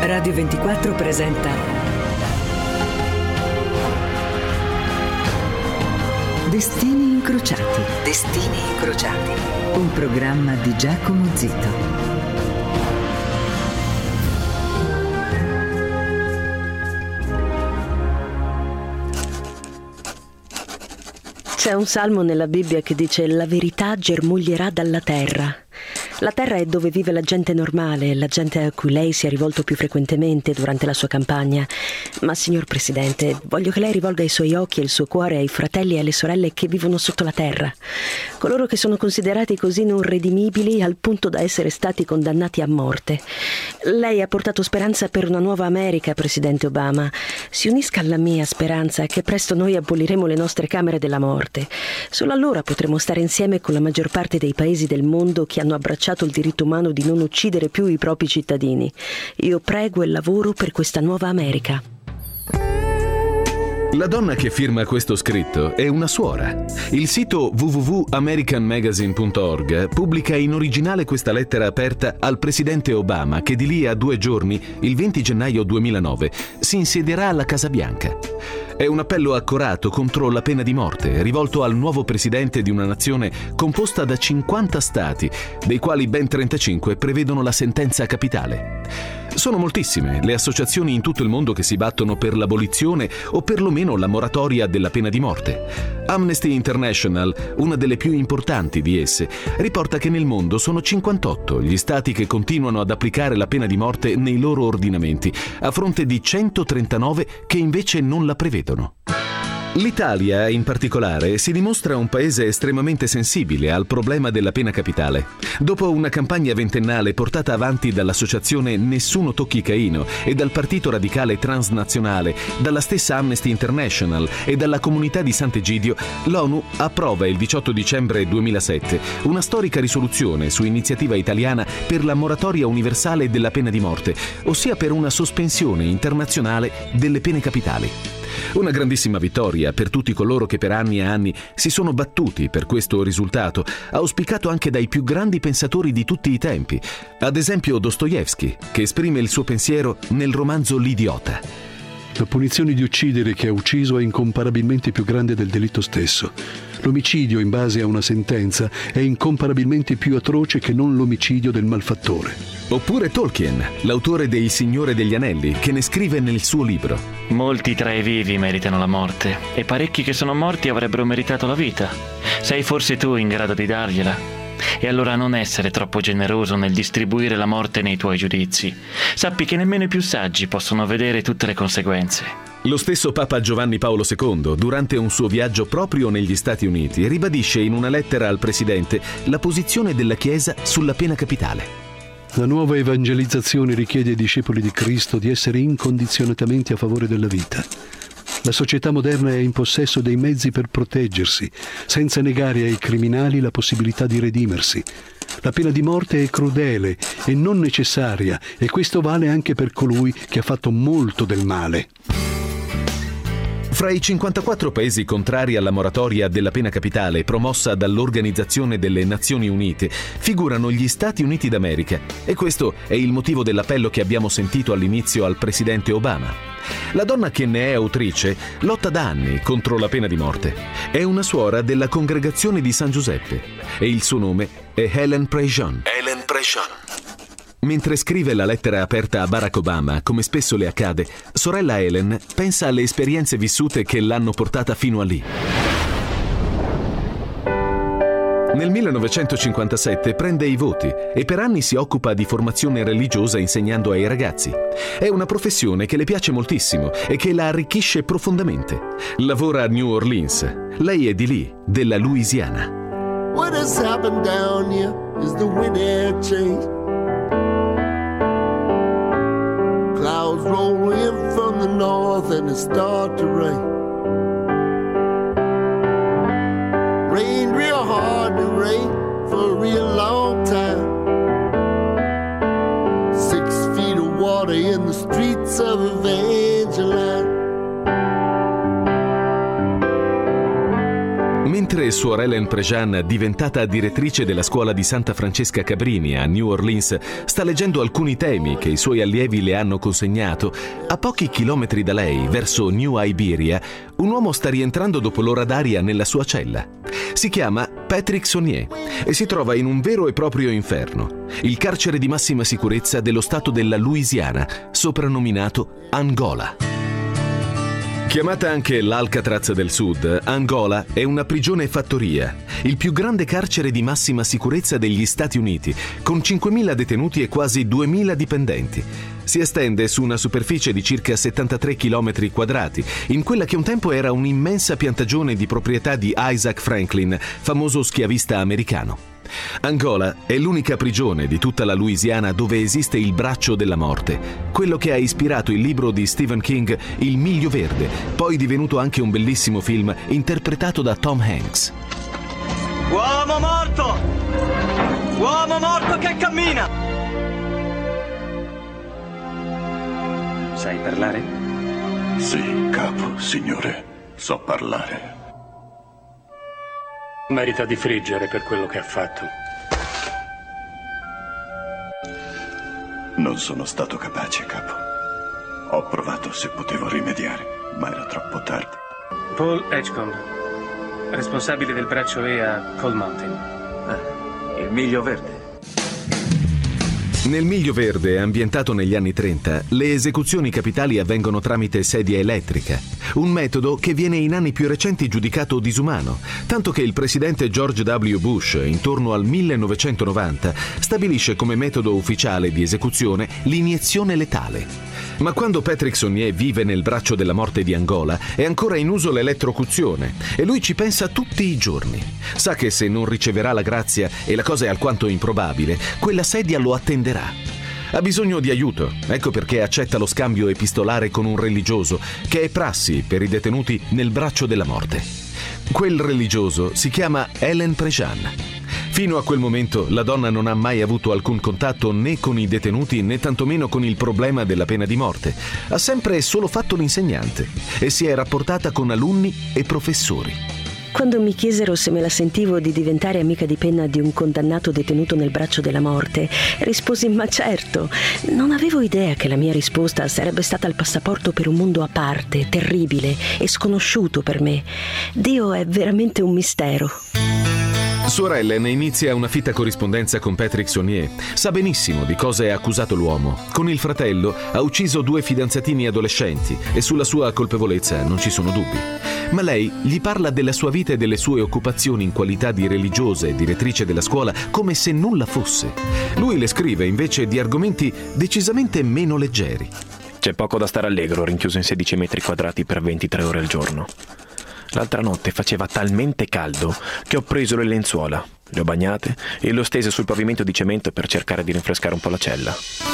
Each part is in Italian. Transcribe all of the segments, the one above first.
Radio 24 presenta Destini incrociati. Destini incrociati. Un programma di Giacomo Zito. C'è un salmo nella Bibbia che dice: la verità germoglierà dalla terra. La terra è dove vive la gente normale, la gente a cui lei si è rivolto più frequentemente durante la sua campagna. Ma, signor Presidente, voglio che lei rivolga i suoi occhi e il suo cuore ai fratelli e alle sorelle che vivono sotto la terra. Coloro che sono considerati così non redimibili al punto da essere stati condannati a morte. Lei ha portato speranza per una nuova America, Presidente Obama. Si unisca alla mia speranza che presto noi aboliremo le nostre camere della morte. Solo allora potremo stare insieme con la maggior parte dei paesi del mondo che hanno abbracciato il diritto umano di non uccidere più i propri cittadini. Io prego e lavoro per questa nuova America. La donna che firma questo scritto è una suora. Il sito www.americanmagazine.org pubblica in originale questa lettera aperta al presidente Obama, che di lì a 2 giorni, il 20 gennaio 2009, si insiederà alla Casa Bianca. È un appello accorato contro la pena di morte, rivolto al nuovo presidente di una nazione composta da 50 stati, dei quali ben 35 prevedono la sentenza capitale. Sono moltissime le associazioni in tutto il mondo che si battono per l'abolizione o perlomeno la moratoria della pena di morte. Amnesty International, una delle più importanti di esse, riporta che nel mondo sono 58 gli stati che continuano ad applicare la pena di morte nei loro ordinamenti, a fronte di 139 che invece non la prevedono. L'Italia, in particolare, si dimostra un paese estremamente sensibile al problema della pena capitale. Dopo una campagna ventennale portata avanti dall'associazione Nessuno Tocchi Caino e dal Partito Radicale Transnazionale, dalla stessa Amnesty International e dalla comunità di Sant'Egidio, l'ONU approva il 18 dicembre 2007 una storica risoluzione su iniziativa italiana per la moratoria universale della pena di morte, ossia per una sospensione internazionale delle pene capitali. Una grandissima vittoria per tutti coloro che per anni e anni si sono battuti per questo risultato, auspicato anche dai più grandi pensatori di tutti i tempi, ad esempio Dostoevskij, che esprime il suo pensiero nel romanzo L'idiota. La punizione di uccidere chi ha ucciso è incomparabilmente più grande del delitto stesso. L'omicidio in base a una sentenza è incomparabilmente più atroce che non l'omicidio del malfattore. Oppure Tolkien, l'autore de Il Signore degli Anelli, che ne scrive nel suo libro: molti tra i vivi meritano la morte e parecchi che sono morti avrebbero meritato la vita. Sei forse tu in grado di dargliela? E allora non essere troppo generoso nel distribuire la morte nei tuoi giudizi. Sappi che nemmeno i più saggi possono vedere tutte le conseguenze. Lo stesso Papa Giovanni Paolo II, durante un suo viaggio proprio negli Stati Uniti, ribadisce in una lettera al presidente la posizione della Chiesa sulla pena capitale. La nuova evangelizzazione richiede ai discepoli di Cristo di essere incondizionatamente a favore della vita. La società moderna è in possesso dei mezzi per proteggersi, senza negare ai criminali la possibilità di redimersi. La pena di morte è crudele e non necessaria, e questo vale anche per colui che ha fatto molto del male. Fra i 54 paesi contrari alla moratoria della pena capitale promossa dall'Organizzazione delle Nazioni Unite figurano gli Stati Uniti d'America, e questo è il motivo dell'appello che abbiamo sentito all'inizio al presidente Obama. La donna che ne è autrice lotta da anni contro la pena di morte. È una suora della congregazione di San Giuseppe e il suo nome è Helen Prejean. Helen Prejean. Mentre scrive la lettera aperta a Barack Obama, come spesso le accade, sorella Helen pensa alle esperienze vissute che l'hanno portata fino a lì. Nel 1957 prende i voti e per anni si occupa di formazione religiosa insegnando ai ragazzi. È una professione che le piace moltissimo e che la arricchisce profondamente. Lavora a New Orleans. Lei è di lì, della Louisiana. What has happened down here is the wind had changed. Clouds roll in from the north and it start to rain. Rain real hard and rain for a real long time. 6 feet of water in the streets of Evangeline. Mentre suor Ellen Prejean, diventata direttrice della scuola di Santa Francesca Cabrini a New Orleans, sta leggendo alcuni temi che i suoi allievi le hanno consegnato, a pochi chilometri da lei, verso New Iberia, un uomo sta rientrando dopo l'ora d'aria nella sua cella. Si chiama Patrick Sonnier e si trova in un vero e proprio inferno, il carcere di massima sicurezza dello stato della Louisiana, soprannominato Angola. Chiamata anche l'Alcatraz del Sud, Angola è una prigione fattoria, il più grande carcere di massima sicurezza degli Stati Uniti, con 5.000 detenuti e quasi 2.000 dipendenti. Si estende su una superficie di circa 73 km quadrati, in quella che un tempo era un'immensa piantagione di proprietà di Isaac Franklin, famoso schiavista americano. Angola è l'unica prigione di tutta la Louisiana dove esiste il braccio della morte, quello che ha ispirato il libro di Stephen King Il Miglio Verde, poi divenuto anche un bellissimo film interpretato da Tom Hanks. Uomo morto! Uomo morto che cammina! Sai parlare? Sì, capo, signore, so parlare. Merita di friggere per quello che ha fatto. Non sono stato capace, capo. Ho provato se potevo rimediare, ma era troppo tardi. Paul Edgecombe, responsabile del braccio E a Cold Mountain. Il Miglio Verde. Nel Miglio Verde, ambientato negli anni 30, le esecuzioni capitali avvengono tramite sedia elettrica, un metodo che viene in anni più recenti giudicato disumano, tanto che il presidente George W. Bush, intorno al 1990, stabilisce come metodo ufficiale di esecuzione l'iniezione letale. Ma quando Patrick Sonnier vive nel braccio della morte di Angola, è ancora in uso l'elettrocuzione e lui ci pensa tutti i giorni. Sa che se non riceverà la grazia, e la cosa è alquanto improbabile, quella sedia lo attenderà. Ha bisogno di aiuto, ecco perché accetta lo scambio epistolare con un religioso, che è prassi per i detenuti nel braccio della morte. Quel religioso si chiama Ellen Prejean. Fino a quel momento la donna non ha mai avuto alcun contatto né con i detenuti né tantomeno con il problema della pena di morte. Ha sempre solo fatto l'insegnante e si è rapportata con alunni e professori. Quando mi chiesero se me la sentivo di diventare amica di penna di un condannato detenuto nel braccio della morte, risposi ma certo. Non avevo idea che la mia risposta sarebbe stata il passaporto per un mondo a parte, terribile e sconosciuto per me. Dio è veramente un mistero. Suor Ellen inizia una fitta corrispondenza con Patrick Sonnier. Sa benissimo di cosa è accusato l'uomo. Con il fratello ha ucciso 2 fidanzatini adolescenti e sulla sua colpevolezza non ci sono dubbi. Ma lei gli parla della sua vita e delle sue occupazioni in qualità di religiosa e direttrice della scuola come se nulla fosse. Lui le scrive invece di argomenti decisamente meno leggeri. C'è poco da stare allegro rinchiuso in 16 metri quadrati per 23 ore al giorno. L'altra notte faceva talmente caldo che ho preso le lenzuola, le ho bagnate e le ho stese sul pavimento di cemento per cercare di rinfrescare un po' la cella.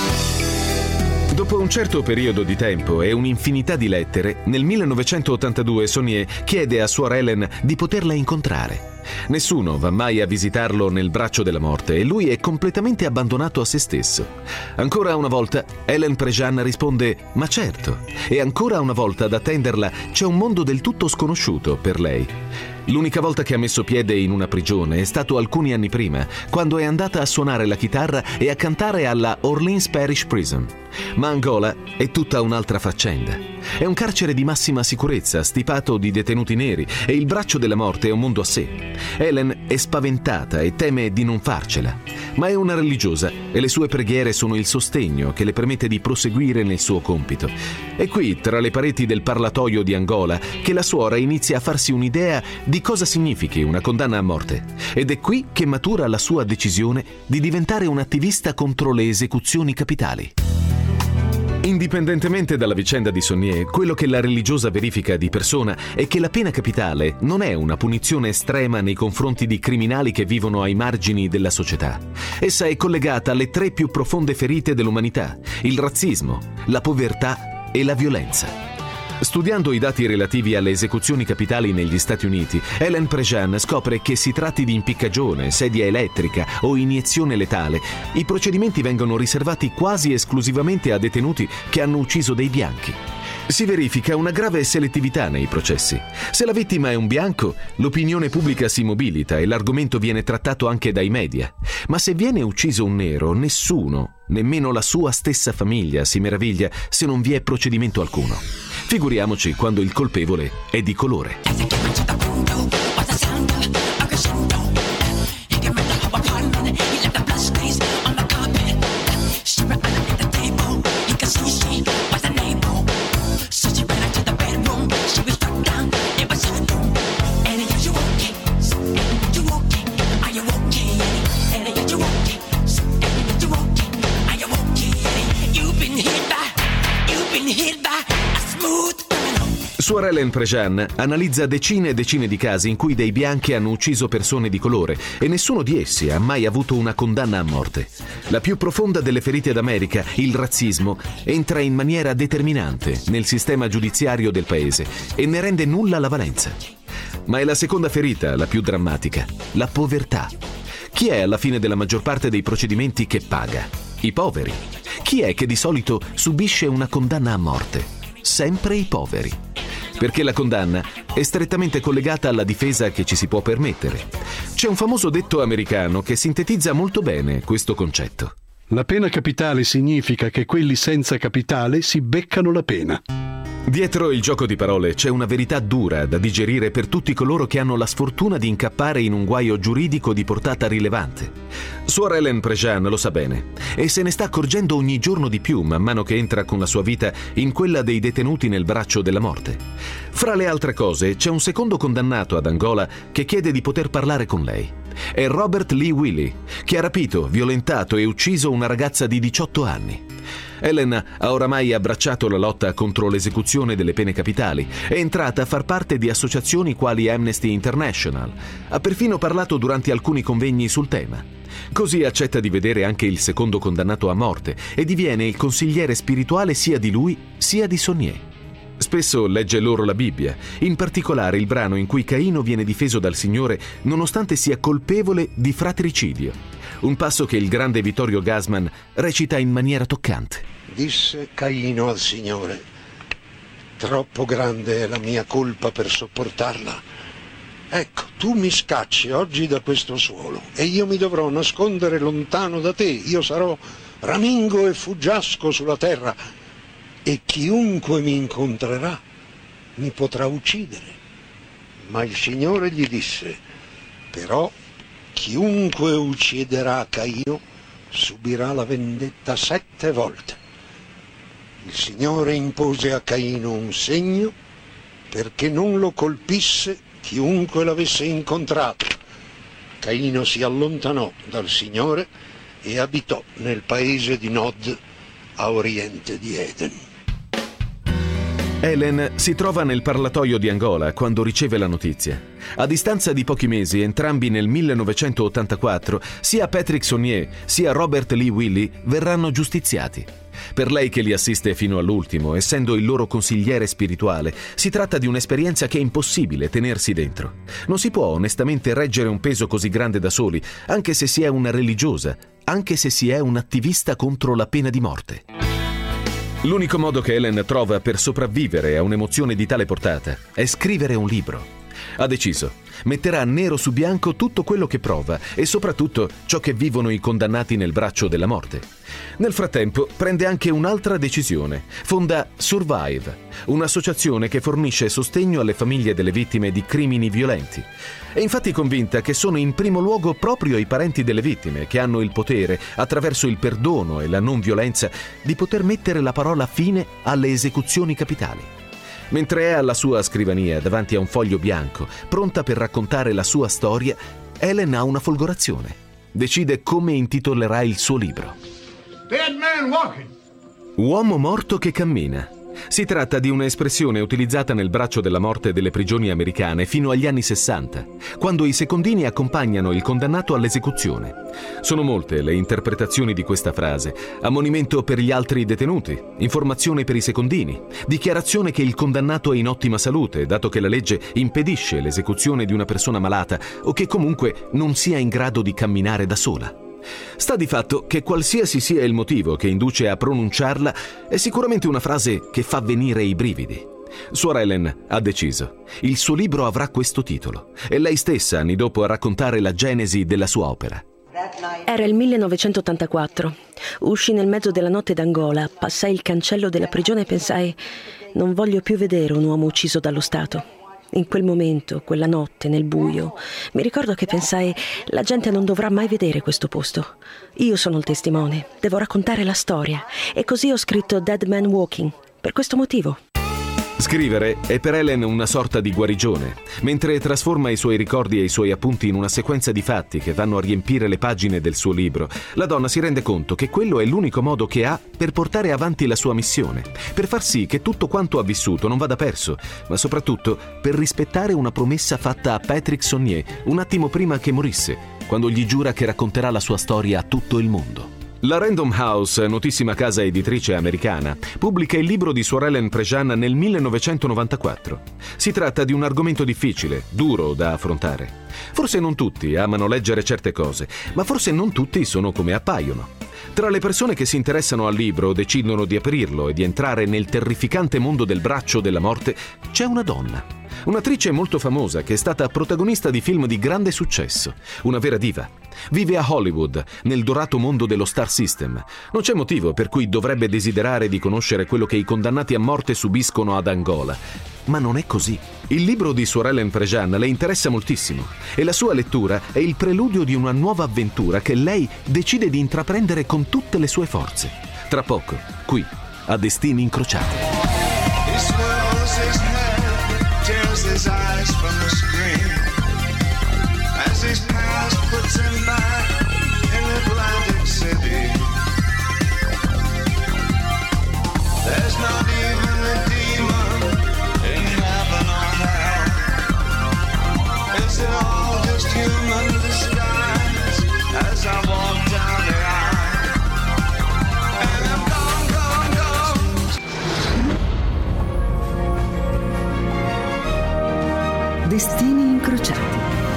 Dopo un certo periodo di tempo e un'infinità di lettere, nel 1982 Sonnier chiede a suor Ellen di poterla incontrare. Nessuno va mai a visitarlo nel braccio della morte e lui è completamente abbandonato a se stesso. Ancora una volta Ellen Prejean risponde ma certo, e ancora una volta ad attenderla c'è un mondo del tutto sconosciuto per lei. L'unica volta che ha messo piede in una prigione è stato alcuni anni prima, quando è andata a suonare la chitarra e a cantare alla Orleans Parish Prison. Ma Angola è tutta un'altra faccenda. È un carcere di massima sicurezza, stipato di detenuti neri, e il braccio della morte è un mondo a sé. Ellen è spaventata e teme di non farcela, ma è una religiosa e le sue preghiere sono il sostegno che le permette di proseguire nel suo compito. È qui, tra le pareti del parlatoio di Angola, che la suora inizia a farsi un'idea di cosa significhi una condanna a morte, ed è qui che matura la sua decisione di diventare un attivista contro le esecuzioni capitali. Indipendentemente dalla vicenda di Sonnier, quello che la religiosa verifica di persona è che la pena capitale non è una punizione estrema nei confronti di criminali che vivono ai margini della società. Essa è collegata alle 3 più profonde ferite dell'umanità: il razzismo, la povertà e la violenza. Studiando i dati relativi alle esecuzioni capitali negli Stati Uniti, Ellen Prejean scopre che si tratti di impiccagione, sedia elettrica o iniezione letale, i procedimenti vengono riservati quasi esclusivamente a detenuti che hanno ucciso dei bianchi. Si verifica una grave selettività nei processi. Se la vittima è un bianco, l'opinione pubblica si mobilita e l'argomento viene trattato anche dai media. Ma se viene ucciso un nero, nessuno, nemmeno la sua stessa famiglia, si meraviglia se non vi è procedimento alcuno. Figuriamoci quando il colpevole è di colore. Suor Ellen Prejean analizza decine e decine di casi in cui dei bianchi hanno ucciso persone di colore e nessuno di essi ha mai avuto una condanna a morte. La più profonda delle ferite d'America, il razzismo, entra in maniera determinante nel sistema giudiziario del paese e ne rende nulla la valenza. Ma è la seconda ferita, la più drammatica, la povertà. Chi è alla fine della maggior parte dei procedimenti che paga? I poveri. Chi è che di solito subisce una condanna a morte? Sempre i poveri. Perché la condanna è strettamente collegata alla difesa che ci si può permettere. C'è un famoso detto americano che sintetizza molto bene questo concetto. La pena capitale significa che quelli senza capitale si beccano la pena. Dietro il gioco di parole c'è una verità dura da digerire per tutti coloro che hanno la sfortuna di incappare in un guaio giuridico di portata rilevante. Suor Ellen Prejean lo sa bene e se ne sta accorgendo ogni giorno di più man mano che entra con la sua vita in quella dei detenuti nel braccio della morte. Fra le altre cose c'è un secondo condannato ad Angola che chiede di poter parlare con lei. È Robert Lee Willie, che ha rapito, violentato e ucciso una ragazza di 18 anni. Ellen ha oramai abbracciato la lotta contro l'esecuzione delle pene capitali, è entrata a far parte di associazioni quali Amnesty International, ha perfino parlato durante alcuni convegni sul tema. Così accetta di vedere anche il secondo condannato a morte e diviene il consigliere spirituale sia di lui sia di Saunier. Spesso legge loro la Bibbia, in particolare il brano in cui Caino viene difeso dal Signore nonostante sia colpevole di fratricidio. Un passo che il grande Vittorio Gassman recita in maniera toccante. Disse Caino al Signore: troppo grande è la mia colpa per sopportarla. Ecco, tu mi scacci oggi da questo suolo e io mi dovrò nascondere lontano da te. Io sarò ramingo e fuggiasco sulla terra e chiunque mi incontrerà mi potrà uccidere. Ma il Signore gli disse: però chiunque ucciderà Caino subirà la vendetta 7 volte. Il Signore impose a Caino un segno perché non lo colpisse chiunque l'avesse incontrato. Caino si allontanò dal Signore e abitò nel paese di Nod, a oriente di Eden. Ellen si trova nel parlatoio di Angola quando riceve la notizia. A distanza di pochi mesi, entrambi nel 1984, sia Patrick Saunier sia Robert Lee Willie verranno giustiziati. Per lei che li assiste fino all'ultimo, essendo il loro consigliere spirituale, si tratta di un'esperienza che è impossibile tenersi dentro. Non si può onestamente reggere un peso così grande da soli, anche se si è una religiosa, anche se si è un attivista contro la pena di morte. L'unico modo che Ellen trova per sopravvivere a un'emozione di tale portata è scrivere un libro. Ha deciso, metterà nero su bianco tutto quello che prova e soprattutto ciò che vivono i condannati nel braccio della morte. Nel frattempo prende anche un'altra decisione. Fonda Survive, un'associazione che fornisce sostegno alle famiglie delle vittime di crimini violenti. È infatti convinta che sono in primo luogo proprio i parenti delle vittime che hanno il potere, attraverso il perdono e la non violenza, di poter mettere la parola fine alle esecuzioni capitali. Mentre è alla sua scrivania, davanti a un foglio bianco, pronta per raccontare la sua storia, Ellen ha una folgorazione. Decide come intitolerà il suo libro. Dead man walking. Uomo morto che cammina. Si tratta di un'espressione utilizzata nel braccio della morte delle prigioni americane fino agli anni 60, quando i secondini accompagnano il condannato all'esecuzione. Sono molte le interpretazioni di questa frase: ammonimento per gli altri detenuti, informazione per i secondini, dichiarazione che il condannato è in ottima salute, dato che la legge impedisce l'esecuzione di una persona malata o che comunque non sia in grado di camminare da sola. Sta di fatto che qualsiasi sia il motivo che induce a pronunciarla, è sicuramente una frase che fa venire i brividi. Suor Ellen ha deciso. Il suo libro avrà questo titolo. E lei stessa, anni dopo, a raccontare la genesi della sua opera. Era il 1984. Uscii nel mezzo della notte d'Angola, passai il cancello della prigione e pensai: non voglio più vedere un uomo ucciso dallo Stato. In quel momento, quella notte, nel buio, mi ricordo che pensai: la gente non dovrà mai vedere questo posto. Io sono il testimone, devo raccontare la storia. E così ho scritto Dead Man Walking, per questo motivo. Scrivere è per Ellen una sorta di guarigione. Mentre trasforma i suoi ricordi e i suoi appunti in una sequenza di fatti che vanno a riempire le pagine del suo libro, la donna si rende conto che quello è l'unico modo che ha per portare avanti la sua missione, per far sì che tutto quanto ha vissuto non vada perso, ma soprattutto per rispettare una promessa fatta a Patrick Sonnier un attimo prima che morisse, quando gli giura che racconterà la sua storia a tutto il mondo. La Random House, notissima casa editrice americana, pubblica il libro di Suor Ellen Prejean nel 1994. Si tratta di un argomento difficile, duro da affrontare. Forse non tutti amano leggere certe cose, ma forse non tutti sono come appaiono. Tra le persone che si interessano al libro, decidono di aprirlo e di entrare nel terrificante mondo del braccio della morte, c'è una donna. Un'attrice molto famosa che è stata protagonista di film di grande successo, una vera diva. Vive a Hollywood, nel dorato mondo dello Star System. Non c'è motivo per cui dovrebbe desiderare di conoscere quello che i condannati a morte subiscono ad Angola. Ma non è così. Il libro di Suor Ellen Prejean le interessa moltissimo e la sua lettura è il preludio di una nuova avventura che lei decide di intraprendere con tutte le sue forze. Tra poco, qui, a Destini Incrociati. His eyes from the screen as his past puts him back in Atlantic City. There's not even a demon in heaven or hell. Is it all just human disguise as I walk down the aisle? And I'm gone, gone, gone. Destini incrociati.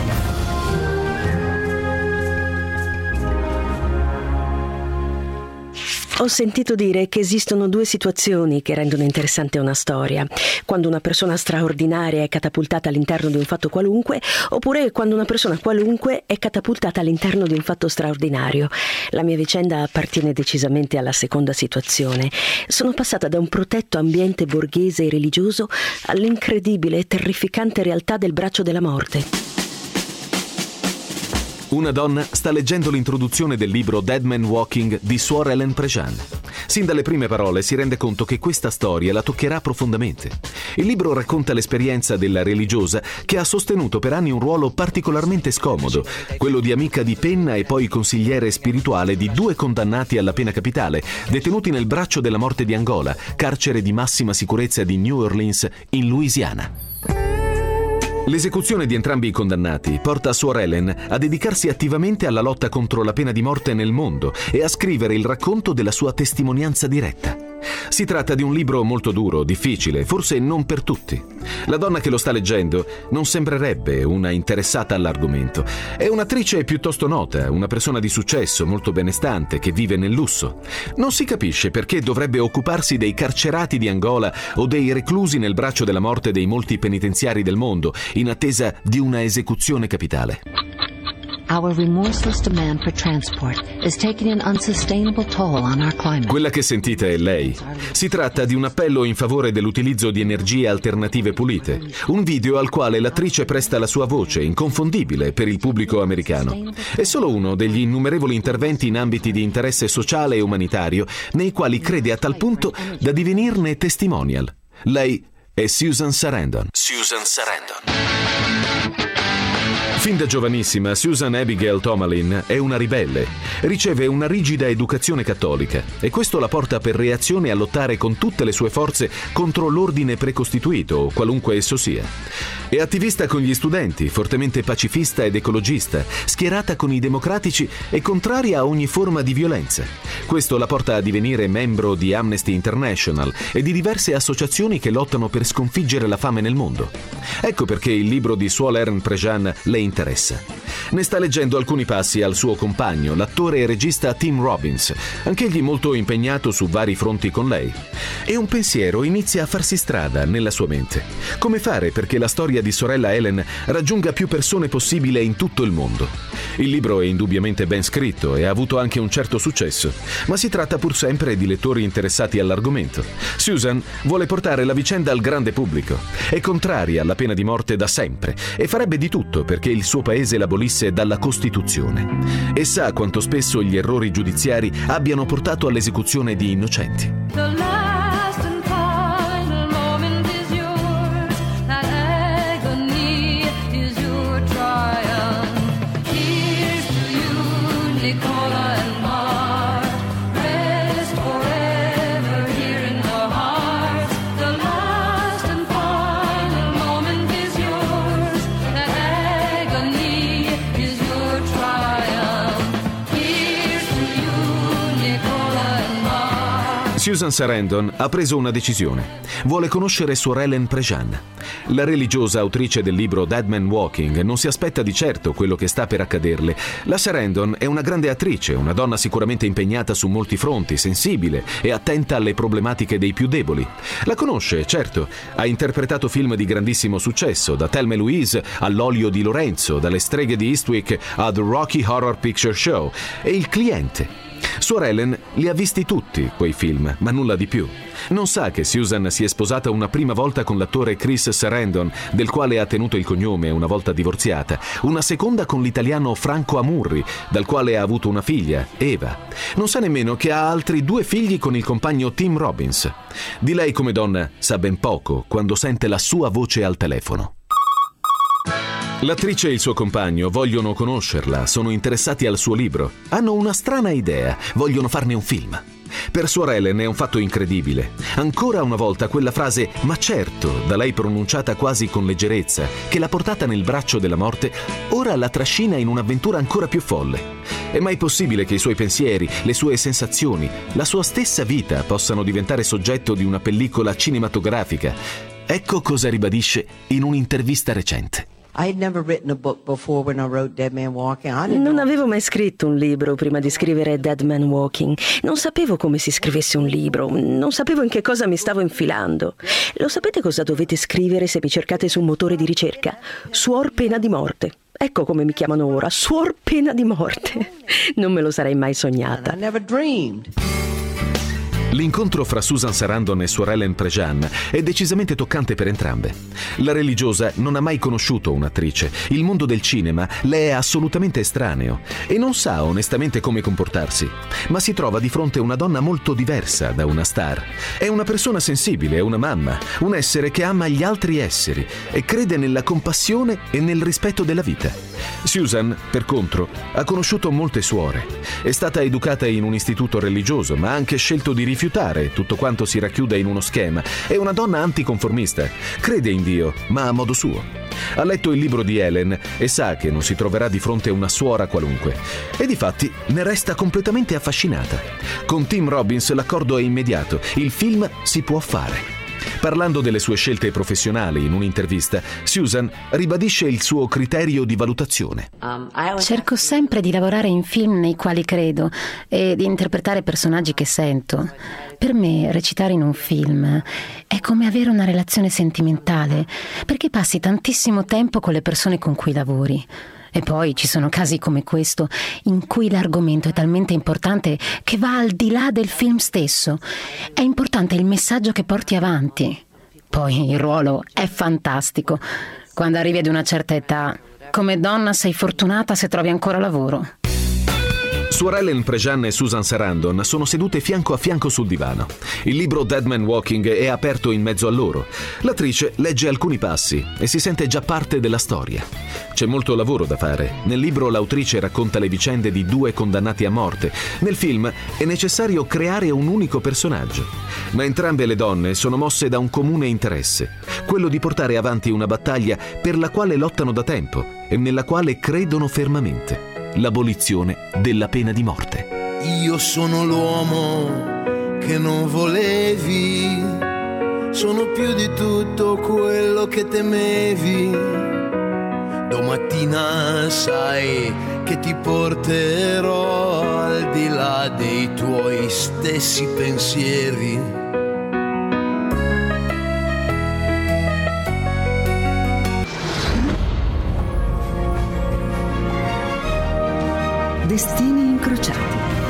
Ho sentito dire che esistono due situazioni che rendono interessante una storia: quando una persona straordinaria è catapultata all'interno di un fatto qualunque, oppure quando una persona qualunque è catapultata all'interno di un fatto straordinario. La mia vicenda appartiene decisamente alla seconda situazione. Sono passata da un protetto ambiente borghese e religioso all'incredibile e terrificante realtà del braccio della morte. Una donna sta leggendo l'introduzione del libro Dead Man Walking di Suor Ellen Prejean. Sin dalle prime parole si rende conto che questa storia la toccherà profondamente. Il libro racconta l'esperienza della religiosa che ha sostenuto per anni un ruolo particolarmente scomodo, quello di amica di penna e poi consigliere spirituale di due condannati alla pena capitale, detenuti nel braccio della morte di Angola, carcere di massima sicurezza di New Orleans, in Louisiana. L'esecuzione di entrambi i condannati porta Suor Ellen a dedicarsi attivamente alla lotta contro la pena di morte nel mondo e a scrivere il racconto della sua testimonianza diretta. Si tratta di un libro molto duro, difficile, forse non per tutti. La donna che lo sta leggendo non sembrerebbe una interessata all'argomento. È un'attrice piuttosto nota, una persona di successo, molto benestante, che vive nel lusso. Non si capisce perché dovrebbe occuparsi dei carcerati di Angola o dei reclusi nel braccio della morte dei molti penitenziari del mondo, in attesa di una esecuzione capitale. Our remorseless demand for transport is taking an unsustainable toll on our climate. Quella che sentite è lei. Si tratta di un appello in favore dell'utilizzo di energie alternative pulite. Un video al quale l'attrice presta la sua voce, inconfondibile per il pubblico americano. È solo uno degli innumerevoli interventi in ambiti di interesse sociale e umanitario nei quali crede a tal punto da divenirne testimonial. Lei è Susan Sarandon. Susan Sarandon. Fin da giovanissima, Susan Abigail Tomalin è una ribelle. Riceve una rigida educazione cattolica e questo la porta per reazione a lottare con tutte le sue forze contro l'ordine precostituito, qualunque esso sia. È attivista con gli studenti, fortemente pacifista ed ecologista, schierata con i democratici e contraria a ogni forma di violenza. Questo la porta a divenire membro di Amnesty International e di diverse associazioni che lottano per sconfiggere la fame nel mondo. Ecco perché il libro di Suor Ellen Prejean le interessa. Ne sta leggendo alcuni passi al suo compagno, l'attore e regista Tim Robbins, anch'egli molto impegnato su vari fronti con lei. E un pensiero inizia a farsi strada nella sua mente. Come fare perché la storia di sorella Helen raggiunga più persone possibile in tutto il mondo? Il libro è indubbiamente ben scritto e ha avuto anche un certo successo, ma si tratta pur sempre di lettori interessati all'argomento. Susan vuole portare la vicenda al grande pubblico. È contraria alla pena di morte da sempre e farebbe di tutto perché il suo paese l'abolisse dalla Costituzione. E sa quanto spesso gli errori giudiziari abbiano portato all'esecuzione di innocenti. Susan Sarandon ha preso una decisione. Vuole conoscere Suor Helen Prejean. La religiosa autrice del libro Dead Man Walking non si aspetta di certo quello che sta per accaderle. La Sarandon è una grande attrice, una donna sicuramente impegnata su molti fronti, sensibile e attenta alle problematiche dei più deboli. La conosce, certo. Ha interpretato film di grandissimo successo, da Thelma e Louise all'Olio di Lorenzo, dalle Streghe di Eastwick a The Rocky Horror Picture Show e Il cliente. Suor Helen li ha visti tutti, quei film, ma nulla di più. Non sa che Susan si è sposata una prima volta con l'attore Chris Sarandon, del quale ha tenuto il cognome una volta divorziata, una seconda con l'italiano Franco Amurri, dal quale ha avuto una figlia, Eva. Non sa nemmeno che ha altri 2 figli con il compagno Tim Robbins. Di lei come donna sa ben poco quando sente la sua voce al telefono. L'attrice e il suo compagno vogliono conoscerla, sono interessati al suo libro, hanno una strana idea, vogliono farne un film. Per Suor Helen è un fatto incredibile. Ancora una volta quella frase "ma certo", da lei pronunciata quasi con leggerezza, che l'ha portata nel braccio della morte, ora la trascina in un'avventura ancora più folle. È mai possibile che i suoi pensieri, le sue sensazioni, la sua stessa vita possano diventare soggetto di una pellicola cinematografica? Ecco cosa ribadisce in un'intervista recente. Non avevo mai scritto un libro prima di scrivere Dead Man Walking. Non sapevo come si scrivesse un libro, non sapevo in che cosa mi stavo infilando. Lo sapete cosa dovete scrivere se mi cercate su un motore di ricerca? Suor pena di morte. Ecco come mi chiamano ora, Suor pena di morte. Non me lo sarei mai sognata. L'incontro fra Susan Sarandon e Suor Helen Prejean è decisamente toccante per entrambe. La religiosa non ha mai conosciuto un'attrice, il mondo del cinema le è assolutamente estraneo e non sa onestamente come comportarsi, ma si trova di fronte a una donna molto diversa da una star. È una persona sensibile, è una mamma, un essere che ama gli altri esseri e crede nella compassione e nel rispetto della vita. Susan, per contro, ha conosciuto molte suore, è stata educata in un istituto religioso, ma ha anche scelto di rifiutare tutto quanto si racchiuda in uno schema. È una donna anticonformista, crede in Dio, ma a modo suo. Ha letto il libro di Helen e sa che non si troverà di fronte a una suora qualunque. E difatti ne resta completamente affascinata. Con Tim Robbins l'accordo è immediato, il film si può fare. Parlando delle sue scelte professionali in un'intervista, Susan ribadisce il suo criterio di valutazione. Cerco sempre di lavorare in film nei quali credo e di interpretare personaggi che sento. Per me recitare in un film è come avere una relazione sentimentale, perché passi tantissimo tempo con le persone con cui lavori. E poi ci sono casi come questo, in cui l'argomento è talmente importante che va al di là del film stesso. È importante il messaggio che porti avanti. Poi il ruolo è fantastico. Quando arrivi ad una certa età, come donna sei fortunata se trovi ancora lavoro. Suor Helen Prejean e Susan Sarandon sono sedute fianco a fianco sul divano. Il libro Dead Man Walking è aperto in mezzo a loro. L'attrice legge alcuni passi e si sente già parte della storia. C'è molto lavoro da fare. Nel libro l'autrice racconta le vicende di 2 condannati a morte. Nel film è necessario creare un unico personaggio. Ma entrambe le donne sono mosse da un comune interesse, quello di portare avanti una battaglia per la quale lottano da tempo e nella quale credono fermamente. L'abolizione della pena di morte. Io sono l'uomo che non volevi, sono più di tutto quello che temevi. Domattina sai che ti porterò al di là dei tuoi stessi pensieri. Destini incrociati.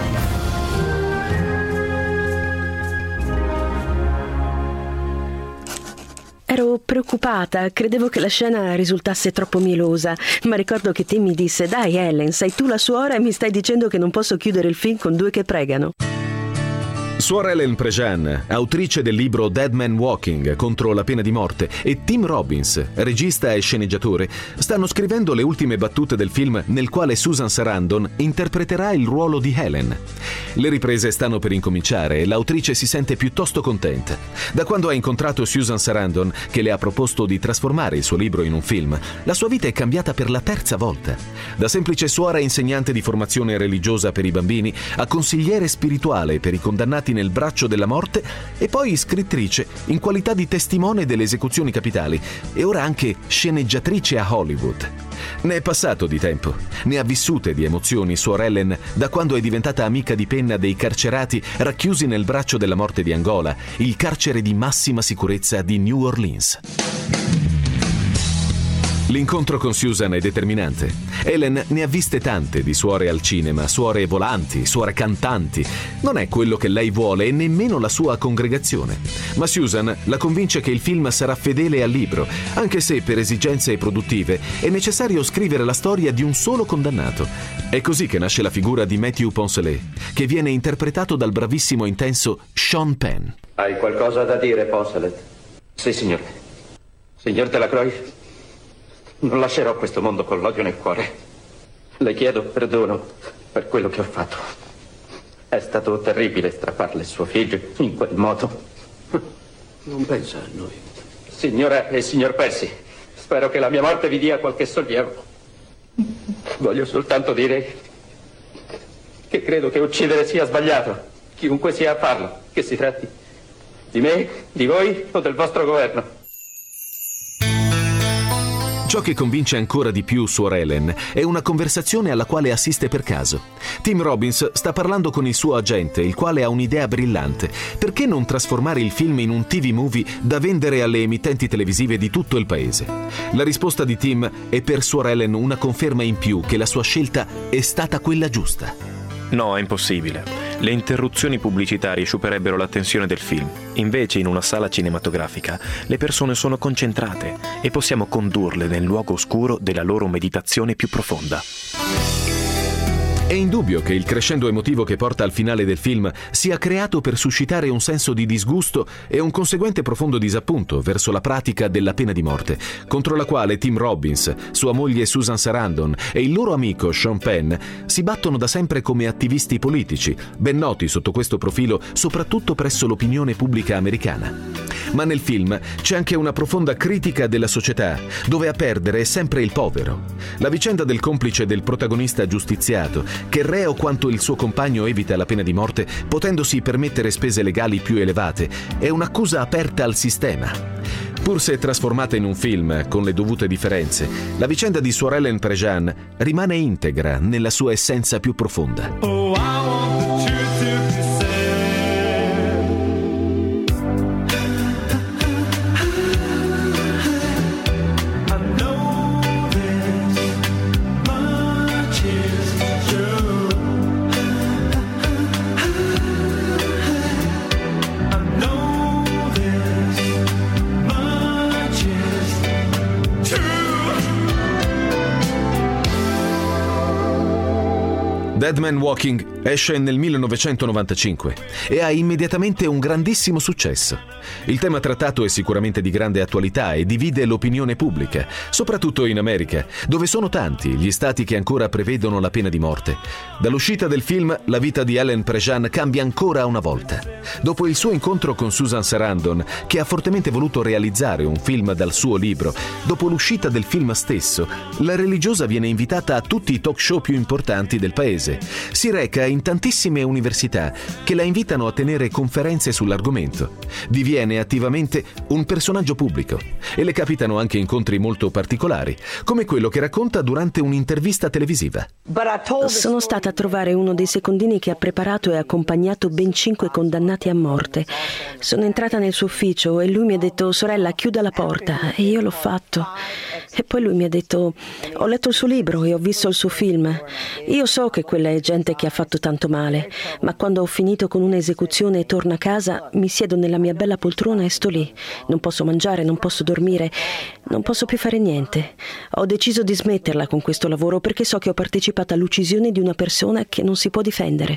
Ero preoccupata, credevo che la scena risultasse troppo mielosa, ma ricordo che Tim mi disse: dai Ellen, sei tu la suora e mi stai dicendo che non posso chiudere il film con due che pregano. Suor Ellen Prejean, autrice del libro Dead Man Walking, contro la pena di morte, e Tim Robbins, regista e sceneggiatore, stanno scrivendo le ultime battute del film nel quale Susan Sarandon interpreterà il ruolo di Helen. Le riprese stanno per incominciare e l'autrice si sente piuttosto contenta. Da quando ha incontrato Susan Sarandon, che le ha proposto di trasformare il suo libro in un film, la sua vita è cambiata per la terza volta. Da semplice suora e insegnante di formazione religiosa per i bambini a consigliere spirituale per i condannati nel braccio della morte e poi scrittrice in qualità di testimone delle esecuzioni capitali e ora anche sceneggiatrice a Hollywood. Ne è passato di tempo, ne ha vissute di emozioni suor Ellen da quando è diventata amica di penna dei carcerati racchiusi nel braccio della morte di Angola, il carcere di massima sicurezza di New Orleans. L'incontro con Susan è determinante. Ellen ne ha viste tante di suore al cinema, suore volanti, suore cantanti. Non è quello che lei vuole e nemmeno la sua congregazione. Ma Susan la convince che il film sarà fedele al libro, anche se per esigenze produttive è necessario scrivere la storia di un solo condannato. È così che nasce la figura di Matthew Poncelet, che viene interpretato dal bravissimo e intenso Sean Penn. Hai qualcosa da dire, Poncelet? Sì, signore. Signor Delacroix, non lascerò questo mondo con l'odio nel cuore. Le chiedo perdono per quello che ho fatto. È stato terribile strapparle il suo figlio in quel modo. Non pensa a noi. Signora e signor Percy, spero che la mia morte vi dia qualche sollievo. Voglio soltanto dire che credo che uccidere sia sbagliato, chiunque sia a farlo, che si tratti di me, di voi o del vostro governo. Ciò che convince ancora di più suor Ellen è una conversazione alla quale assiste per caso. Tim Robbins sta parlando con il suo agente, il quale ha un'idea brillante. Perché non trasformare il film in un TV movie da vendere alle emittenti televisive di tutto il paese? La risposta di Tim è per suor Ellen una conferma in più che la sua scelta è stata quella giusta. No, è impossibile. Le interruzioni pubblicitarie sciuperebbero l'attenzione del film. Invece, in una sala cinematografica, le persone sono concentrate e possiamo condurle nel luogo oscuro della loro meditazione più profonda. È indubbio che il crescendo emotivo che porta al finale del film sia creato per suscitare un senso di disgusto e un conseguente profondo disappunto verso la pratica della pena di morte, contro la quale Tim Robbins, sua moglie Susan Sarandon e il loro amico Sean Penn si battono da sempre come attivisti politici, ben noti sotto questo profilo soprattutto presso l'opinione pubblica americana. Ma nel film c'è anche una profonda critica della società, dove a perdere è sempre il povero. La vicenda del complice del protagonista giustiziato, che reo quanto il suo compagno evita la pena di morte potendosi permettere spese legali più elevate, è un'accusa aperta al sistema. Pur se trasformata in un film con le dovute differenze, la vicenda di suor Ellen Prejean rimane integra nella sua essenza più profonda. Dead Man Walking esce nel 1995 e ha immediatamente un grandissimo successo. Il tema trattato è sicuramente di grande attualità e divide l'opinione pubblica, soprattutto in America, dove sono tanti gli stati che ancora prevedono la pena di morte. Dall'uscita del film, la vita di Ellen Prejean cambia ancora una volta. Dopo il suo incontro con Susan Sarandon, che ha fortemente voluto realizzare un film dal suo libro, dopo l'uscita del film stesso, la religiosa viene invitata a tutti i talk show più importanti del paese. Si reca in tantissime università che la invitano a tenere conferenze sull'argomento. Diviene attivamente un personaggio pubblico e le capitano anche incontri molto particolari, come quello che racconta durante un'intervista televisiva. Sono stata a trovare uno dei secondini che ha preparato e accompagnato ben 5 condannati a morte. Sono entrata nel suo ufficio e lui mi ha detto: sorella, chiuda la porta, e io l'ho fatto. E poi lui mi ha detto: ho letto il suo libro e ho visto il suo film. Io so che quella è gente che ha fatto tanto male, ma quando ho finito con un'esecuzione e torno a casa, mi siedo nella mia bella poltrona e sto lì. Non posso mangiare, non posso dormire, non posso più fare niente. Ho deciso di smetterla con questo lavoro perché so che ho partecipato all'uccisione di una persona che non si può difendere.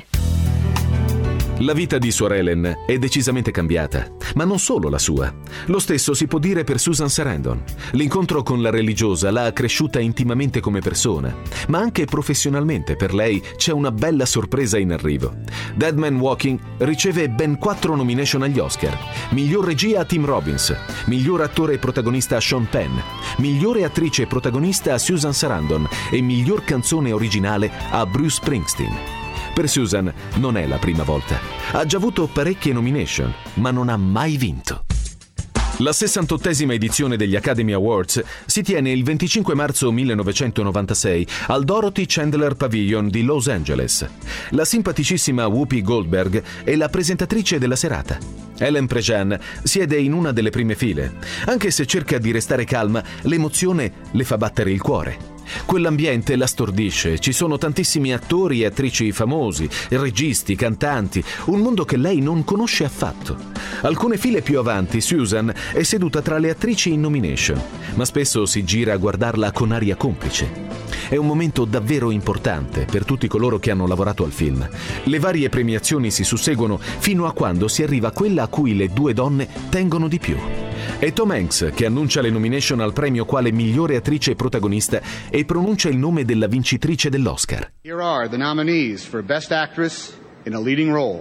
La vita di Suor Ellen è decisamente cambiata, ma non solo la sua. Lo stesso si può dire per Susan Sarandon. L'incontro con la religiosa l'ha cresciuta intimamente come persona, ma anche professionalmente per lei c'è una bella sorpresa in arrivo. Dead Man Walking riceve ben 4 nomination agli Oscar. Miglior regia a Tim Robbins, miglior attore protagonista a Sean Penn, migliore attrice protagonista a Susan Sarandon e miglior canzone originale a Bruce Springsteen. Per Susan non è la prima volta. Ha già avuto parecchie nomination, ma non ha mai vinto. La 68esima edizione degli Academy Awards si tiene il 25 marzo 1996 al Dorothy Chandler Pavilion di Los Angeles. La simpaticissima Whoopi Goldberg è la presentatrice della serata. Ellen Prejean siede in una delle prime file. Anche se cerca di restare calma, l'emozione le fa battere il cuore. Quell'ambiente la stordisce, ci sono tantissimi attori e attrici famosi, registi, cantanti, un mondo che lei non conosce affatto. Alcune file più avanti, Susan è seduta tra le attrici in nomination, ma spesso si gira a guardarla con aria complice. È un momento davvero importante per tutti coloro che hanno lavorato al film. Le varie premiazioni si susseguono fino a quando si arriva a quella a cui le due donne tengono di più. È Tom Hanks che annuncia le nomination al premio quale migliore attrice protagonista e pronuncia il nome della vincitrice dell'Oscar. Here are the nominees for Best Actress in a Leading Role.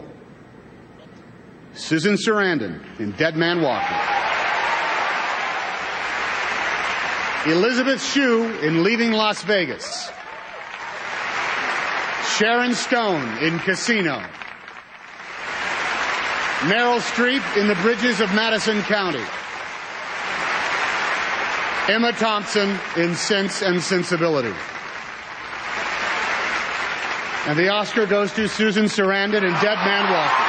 Susan Sarandon in Dead Man Walking. Elizabeth Shue in Leaving Las Vegas. Sharon Stone in Casino. Meryl Streep in The Bridges of Madison County. Emma Thompson in Sense and Sensibility. And the Oscar goes to Susan Sarandon in Dead Man Walking.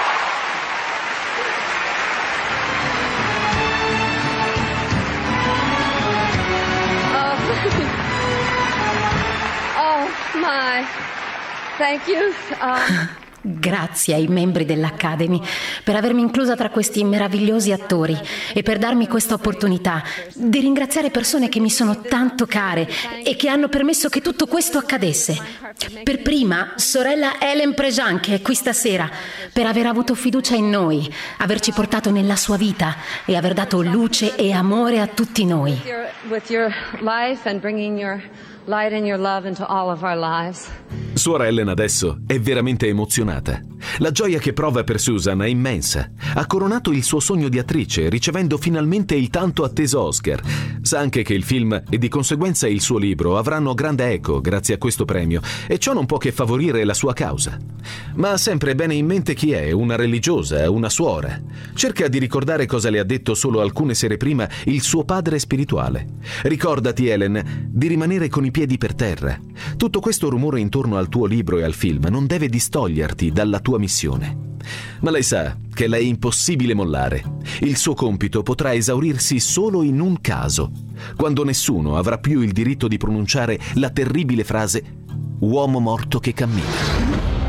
Oh, my. Thank you. Grazie ai membri dell'Academy per avermi inclusa tra questi meravigliosi attori e per darmi questa opportunità di ringraziare persone che mi sono tanto care e che hanno permesso che tutto questo accadesse. Per prima, sorella Ellen Prejean, che è qui stasera, per aver avuto fiducia in noi, averci portato nella sua vita e aver dato luce e amore a tutti noi. With your life and bringing your light and your love into all of our lives. Suor Ellen adesso è veramente emozionata. La gioia che prova per Susan è immensa. Ha coronato il suo sogno di attrice, ricevendo finalmente il tanto atteso Oscar. Sa anche che il film e di conseguenza il suo libro avranno grande eco grazie a questo premio, e ciò non può che favorire la sua causa. Ma ha sempre bene in mente chi è, una religiosa, una suora. Cerca di ricordare cosa le ha detto solo alcune sere prima il suo padre spirituale. Ricordati, Ellen, di rimanere con i piedi per terra. Tutto questo rumore intorno al tuo libro e al film non deve distoglierti dalla tua missione. Ma lei sa che le è impossibile mollare. Il suo compito potrà esaurirsi solo in un caso, quando nessuno avrà più il diritto di pronunciare la terribile frase "uomo morto che cammina".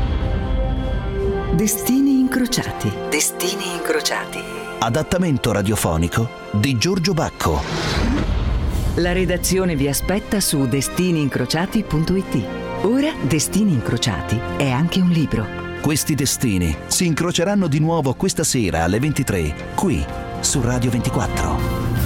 Destini incrociati. Destini incrociati. Adattamento radiofonico di Giorgio Bacco. La redazione vi aspetta su destiniincrociati.it. Ora Destini Incrociati è anche un libro. Questi destini si incroceranno di nuovo questa sera alle 23, qui su Radio 24.